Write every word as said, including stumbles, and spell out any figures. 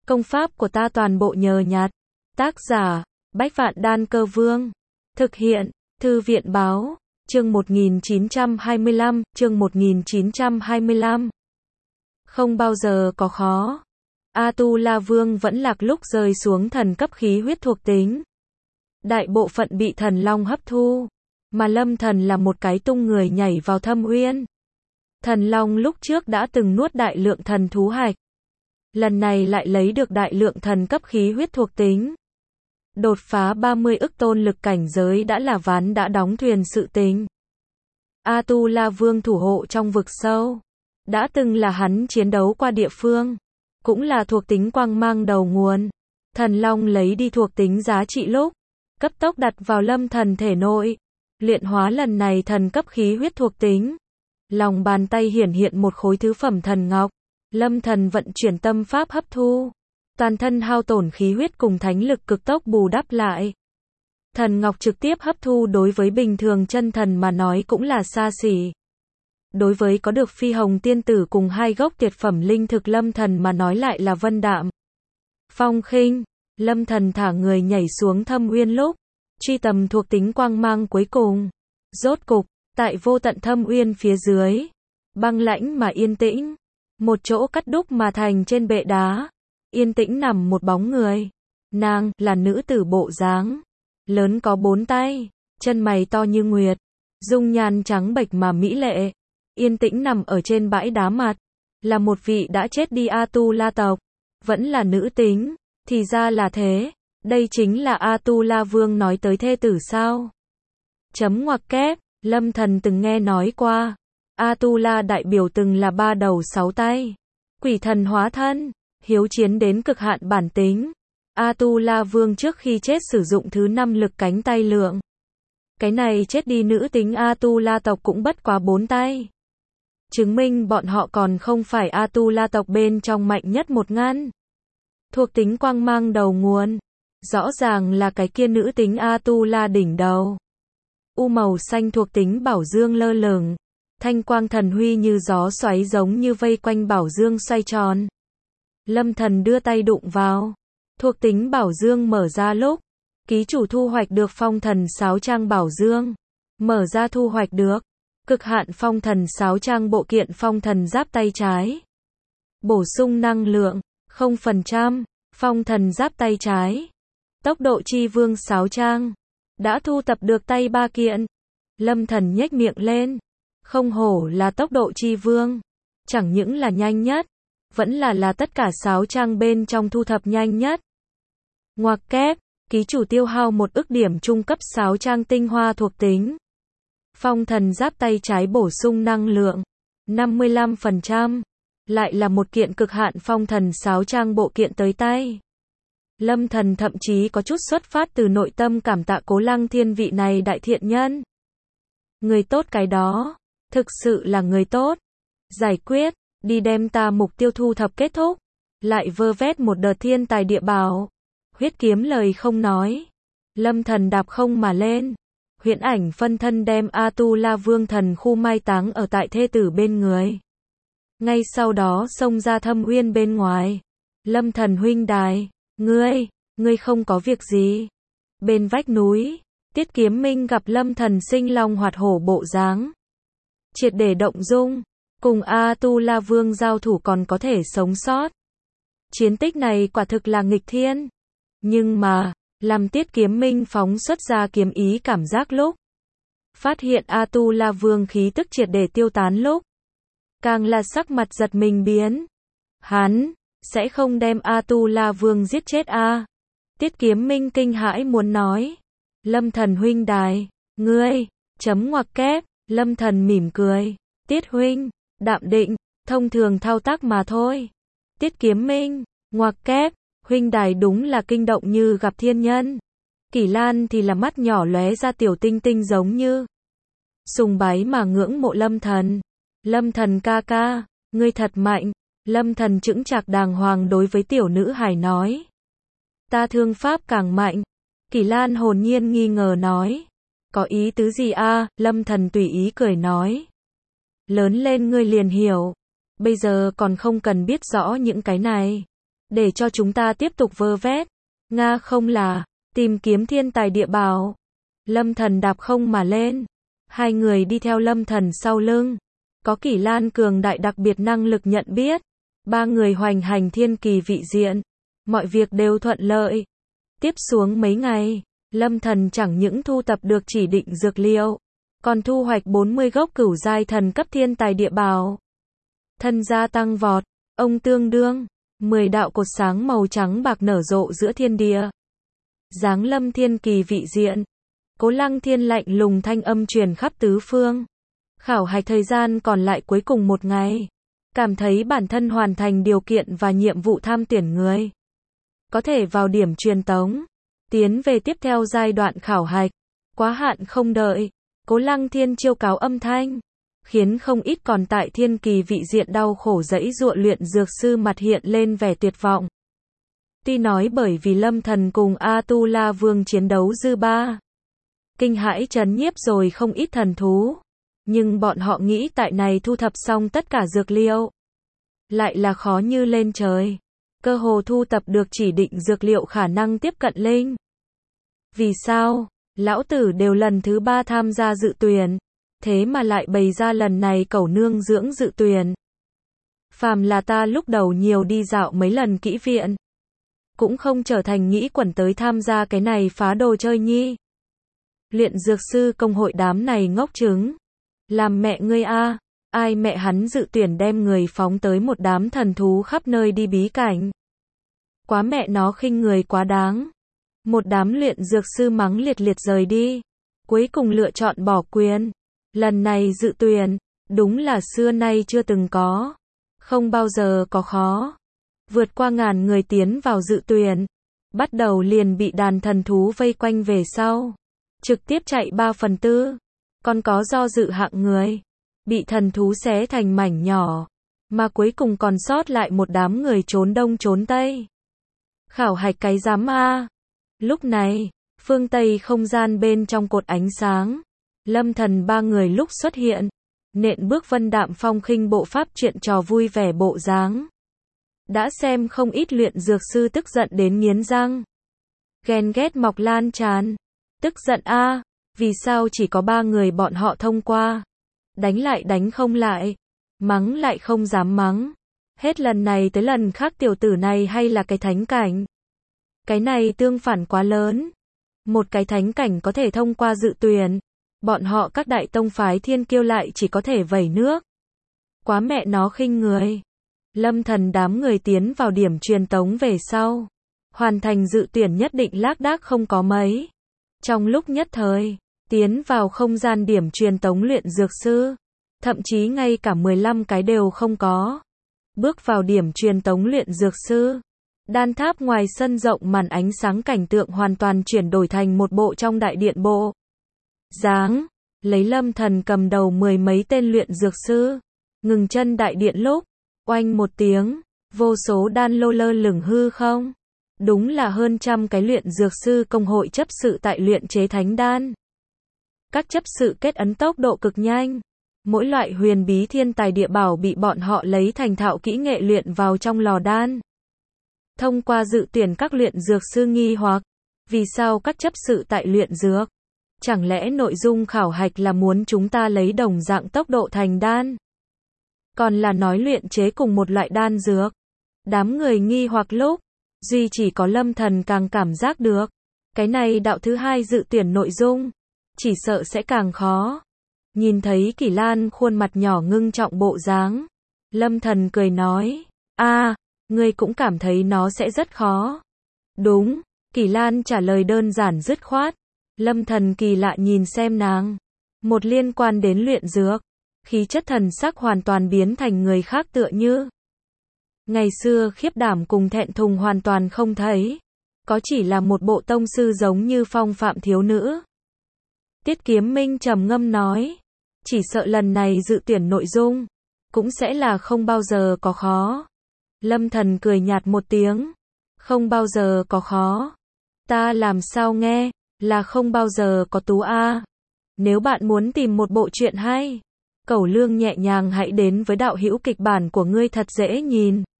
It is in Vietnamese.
Công pháp của ta toàn bộ nhờ nhặt. Tác giả, Bách Vạn Đan Cơ Vương. Thực hiện, Thư viện Báo. Chương một nghìn chín trăm hai mươi lăm, chương một nghìn chín trăm hai mươi lăm. Không bao giờ có khó. A-tu-la Vương vẫn lạc lúc rơi xuống thần cấp khí huyết thuộc tính. Đại bộ phận bị thần long hấp thu, mà Lâm Thần là một cái tung người nhảy vào thâm uyên. Thần long lúc trước đã từng nuốt đại lượng thần thú hạch. Lần này lại lấy được đại lượng thần cấp khí huyết thuộc tính. Đột phá ba mươi ức tôn lực cảnh giới đã là ván đã đóng thuyền sự tình. A-tu-la Vương thủ hộ trong vực sâu. Đã từng là hắn chiến đấu qua địa phương. Cũng là thuộc tính quang mang đầu nguồn. Thần long lấy đi thuộc tính giá trị lúc. Cấp tốc đặt vào Lâm Thần thể nội. Luyện hóa lần này thần cấp khí huyết thuộc tính. Lòng bàn tay hiển hiện một khối thứ phẩm thần ngọc. Lâm Thần vận chuyển tâm pháp hấp thu. Toàn thân hao tổn khí huyết cùng thánh lực cực tốc bù đắp lại. Thần ngọc trực tiếp hấp thu đối với bình thường chân thần mà nói cũng là xa xỉ. Đối với có được phi hồng tiên tử cùng hai gốc tuyệt phẩm linh thực Lâm Thần mà nói lại là vân đạm phong khinh. Lâm Thần thả người nhảy xuống thâm uyên lúc, truy tầm thuộc tính quang mang cuối cùng. Rốt cục, tại vô tận thâm uyên phía dưới, băng lãnh mà yên tĩnh, một chỗ cắt đúc mà thành trên bệ đá, yên tĩnh nằm một bóng người. Nàng là nữ tử bộ dáng, lớn có bốn tay, chân mày to như nguyệt, dung nhan trắng bệch mà mỹ lệ, yên tĩnh nằm ở trên bãi đá mặt, là một vị đã chết đi A-tu-la tộc, vẫn là nữ tính. Thì ra là thế, đây chính là A-tu-la Vương nói tới thê tử sao? Chấm ngoặc kép, Lâm Thần từng nghe nói qua, A-tu-la đại biểu từng là ba đầu sáu tay, quỷ thần hóa thân, hiếu chiến đến cực hạn bản tính. A-tu-la Vương trước khi chết sử dụng thứ năm lực cánh tay lượng. Cái này chết đi nữ tính A-tu-la tộc cũng bất quá bốn tay. Chứng minh bọn họ còn không phải A-tu-la tộc bên trong mạnh nhất một ngăn. Thuộc tính quang mang đầu nguồn. Rõ ràng là cái kia nữ tính A-tu-la đỉnh đầu. U màu xanh thuộc tính bảo dương lơ lửng. Thanh quang thần huy như gió xoáy giống như vây quanh bảo dương xoay tròn. Lâm Thần đưa tay đụng vào. Thuộc tính bảo dương mở ra lúc. Ký chủ thu hoạch được phong thần sáo trang bảo dương. Mở ra thu hoạch được. Cực hạn phong thần sáo trang bộ kiện phong thần giáp tay trái. Bổ sung năng lượng. không phần trăm, phong thần giáp tay trái. Tốc độ chi vương sáo trang. Đã thu tập được tay ba kiện. Lâm Thần nhếch miệng lên. Không hổ là tốc độ chi vương. Chẳng những là nhanh nhất. Vẫn là là tất cả sáo trang bên trong thu thập nhanh nhất. Ngoặc kép, ký chủ tiêu hao một ức điểm trung cấp sáo trang tinh hoa thuộc tính. Phong thần giáp tay trái bổ sung năng lượng. năm mươi lăm phần trăm. Lại là một kiện cực hạn phong thần sáo trang bộ kiện tới tay. Lâm Thần thậm chí có chút xuất phát từ nội tâm cảm tạ Cố Lăng Thiên vị này đại thiện nhân. Người tốt cái đó, thực sự là người tốt. Giải quyết, đi đem ta mục tiêu thu thập kết thúc. Lại vơ vét một đợt thiên tài địa bảo. Huyết kiếm lời không nói. Lâm Thần đạp không mà lên. Huyễn ảnh phân thân đem A-tu-la Vương thần khu mai táng ở tại thê tử bên người. Ngay sau đó xông ra thâm uyên bên ngoài. Lâm Thần huynh đài, ngươi, ngươi không có việc gì. Bên vách núi, Tiết Kiếm Minh gặp Lâm Thần sinh long hoạt hổ bộ dáng. Triệt để động dung, cùng A-tu-la Vương giao thủ còn có thể sống sót. Chiến tích này quả thực là nghịch thiên. Nhưng mà, làm Tiết Kiếm Minh phóng xuất ra kiếm ý cảm giác lúc. Phát hiện A-tu-la Vương khí tức triệt để tiêu tán lúc. Càng là sắc mặt giật mình biến. Hắn sẽ không đem A-tu-la Vương giết chết a? À? Tiết Kiếm Minh kinh hãi muốn nói. Lâm Thần huynh đài, ngươi, chấm ngoặc kép, Lâm Thần mỉm cười. Tiết huynh, đạm định, thông thường thao tác mà thôi. Tiết Kiếm Minh, ngoặc kép, huynh đài đúng là kinh động như gặp thiên nhân. Kỷ Lan thì là mắt nhỏ lóe ra tiểu tinh tinh giống như sùng bái mà ngưỡng mộ Lâm Thần. Lâm Thần ca ca, ngươi thật mạnh. Lâm Thần chững chạc đàng hoàng đối với tiểu nữ hài nói. Ta thương pháp càng mạnh. Kỷ Lan hồn nhiên nghi ngờ nói. Có ý tứ gì a? À? Lâm Thần tùy ý cười nói. Lớn lên ngươi liền hiểu. Bây giờ còn không cần biết rõ những cái này. để cho chúng ta tiếp tục vơ vét. Nga không là, tìm kiếm thiên tài địa bảo. Lâm Thần đạp không mà lên. Hai người đi theo Lâm Thần sau lưng. Có Kỷ Lan cường đại đặc biệt năng lực nhận biết. Ba người hoành hành thiên kỳ vị diện. Mọi việc đều thuận lợi. Tiếp xuống mấy ngày, Lâm Thần chẳng những thu tập được chỉ định dược liệu, còn thu hoạch bốn mươi gốc cửu giai thần cấp thiên tài địa bảo. Thân gia tăng vọt, ông tương đương, mười đạo cột sáng màu trắng bạc nở rộ giữa thiên địa. Giáng lâm thiên kỳ vị diện. Cố Lăng Thiên lạnh lùng thanh âm truyền khắp tứ phương. Khảo hạch thời gian còn lại cuối cùng một ngày. Cảm thấy bản thân hoàn thành điều kiện và nhiệm vụ tham tuyển người. Có thể vào điểm truyền tống. Tiến về tiếp theo giai đoạn khảo hạch. Quá hạn không đợi. Cố Lăng Thiên chiêu cáo âm thanh. Khiến không ít còn tại thiên kỳ vị diện đau khổ giãy giụa luyện dược sư mặt hiện lên vẻ tuyệt vọng. Tuy nói bởi vì Lâm Thần cùng A-tu-la vương chiến đấu dư ba. Kinh hãi trấn nhiếp rồi không ít thần thú. Nhưng bọn họ nghĩ tại này thu thập xong tất cả dược liệu. Lại là khó như lên trời. Cơ hồ thu tập được chỉ định dược liệu khả năng tiếp cận linh. Vì sao? Lão tử đều lần thứ ba tham gia dự tuyển. Thế mà lại bày ra lần này cẩu nương dưỡng dự tuyển. Phàm là ta lúc đầu nhiều đi dạo mấy lần kỹ viện. Cũng không trở thành nghĩ quẩn tới tham gia cái này phá đồ chơi nhi. Luyện dược sư công hội đám này ngốc trứng. Làm mẹ ngươi a, ai mẹ hắn dự tuyển đem người phóng tới một đám thần thú khắp nơi đi bí cảnh. Quá mẹ nó khinh người quá đáng. Một đám luyện dược sư mắng liệt liệt rời đi. Cuối cùng lựa chọn bỏ quyền. Lần này dự tuyển, đúng là xưa nay chưa từng có. Không bao giờ có khó. Vượt qua ngàn người tiến vào dự tuyển. Bắt đầu liền bị đàn thần thú vây quanh về sau. Trực tiếp chạy ba phần tư. Còn có do dự hạng người. Bị thần thú xé thành mảnh nhỏ. Mà cuối cùng còn sót lại một đám người trốn đông trốn tây. Khảo hạch cái giám a. Lúc này, phương Tây không gian bên trong cột ánh sáng. Lâm Thần ba người lúc xuất hiện. Nện bước vân đạm phong khinh bộ pháp chuyện trò vui vẻ bộ dáng. Đã xem không ít luyện dược sư tức giận đến nghiến răng. Ghen ghét mọc lan tràn. Tức giận a, vì sao chỉ có ba người bọn họ thông qua. Đánh lại đánh không lại. Mắng lại không dám mắng. Hết lần này tới lần khác tiểu tử này hay là cái thánh cảnh. Cái này tương phản quá lớn. Một cái thánh cảnh có thể thông qua dự tuyển. Bọn họ các đại tông phái thiên kiêu lại chỉ có thể vẩy nước. Quá mẹ nó khinh người. Lâm Thần đám người tiến vào điểm truyền tống về sau. Hoàn thành dự tuyển nhất định lác đác không có mấy. Trong lúc nhất thời, tiến vào không gian điểm truyền tống luyện dược sư. Thậm chí ngay cả mười lăm cái đều không có. Bước vào điểm truyền tống luyện dược sư. Đan tháp ngoài sân rộng màn ánh sáng cảnh tượng hoàn toàn chuyển đổi thành một bộ trong đại điện bộ. Dáng, lấy Lâm Thần cầm đầu mười mấy tên luyện dược sư. Ngừng chân đại điện lúc, oanh một tiếng, vô số đan lô lơ lửng hư không. Đúng là hơn trăm cái luyện dược sư công hội chấp sự tại luyện chế thánh đan. Các chấp sự kết ấn tốc độ cực nhanh. Mỗi loại huyền bí thiên tài địa bảo bị bọn họ lấy thành thạo kỹ nghệ luyện vào trong lò đan. Thông qua dự tuyển các luyện dược sư nghi hoặc, vì sao các chấp sự tại luyện dược? Chẳng lẽ nội dung khảo hạch là muốn chúng ta lấy đồng dạng tốc độ thành đan? Còn là nói luyện chế cùng một loại đan dược? Đám người nghi hoặc lúc, duy chỉ có Lâm Thần càng cảm giác được. Cái này đạo thứ hai dự tuyển nội dung, chỉ sợ sẽ càng khó. Nhìn thấy Kỷ Lan khuôn mặt nhỏ ngưng trọng bộ dáng. Lâm Thần cười nói, a, ngươi cũng cảm thấy nó sẽ rất khó. Đúng, Kỷ Lan trả lời đơn giản dứt khoát. Lâm Thần kỳ lạ nhìn xem nàng. Một liên quan đến luyện dược. Khí chất thần sắc hoàn toàn biến thành người khác tựa như. Ngày xưa khiếp đảm cùng thẹn thùng hoàn toàn không thấy. Có chỉ là một bộ tông sư giống như phong phạm thiếu nữ. Tiết Kiếm Minh trầm ngâm nói. Chỉ sợ lần này dự tuyển nội dung. Cũng sẽ là không bao giờ có khó. Lâm Thần cười nhạt một tiếng. Không bao giờ có khó. Ta làm sao nghe. Là không bao giờ có tú a. Nếu bạn muốn tìm một bộ truyện hay. Cẩu Lương nhẹ nhàng hãy đến với đạo hữu kịch bản của ngươi thật dễ nhìn.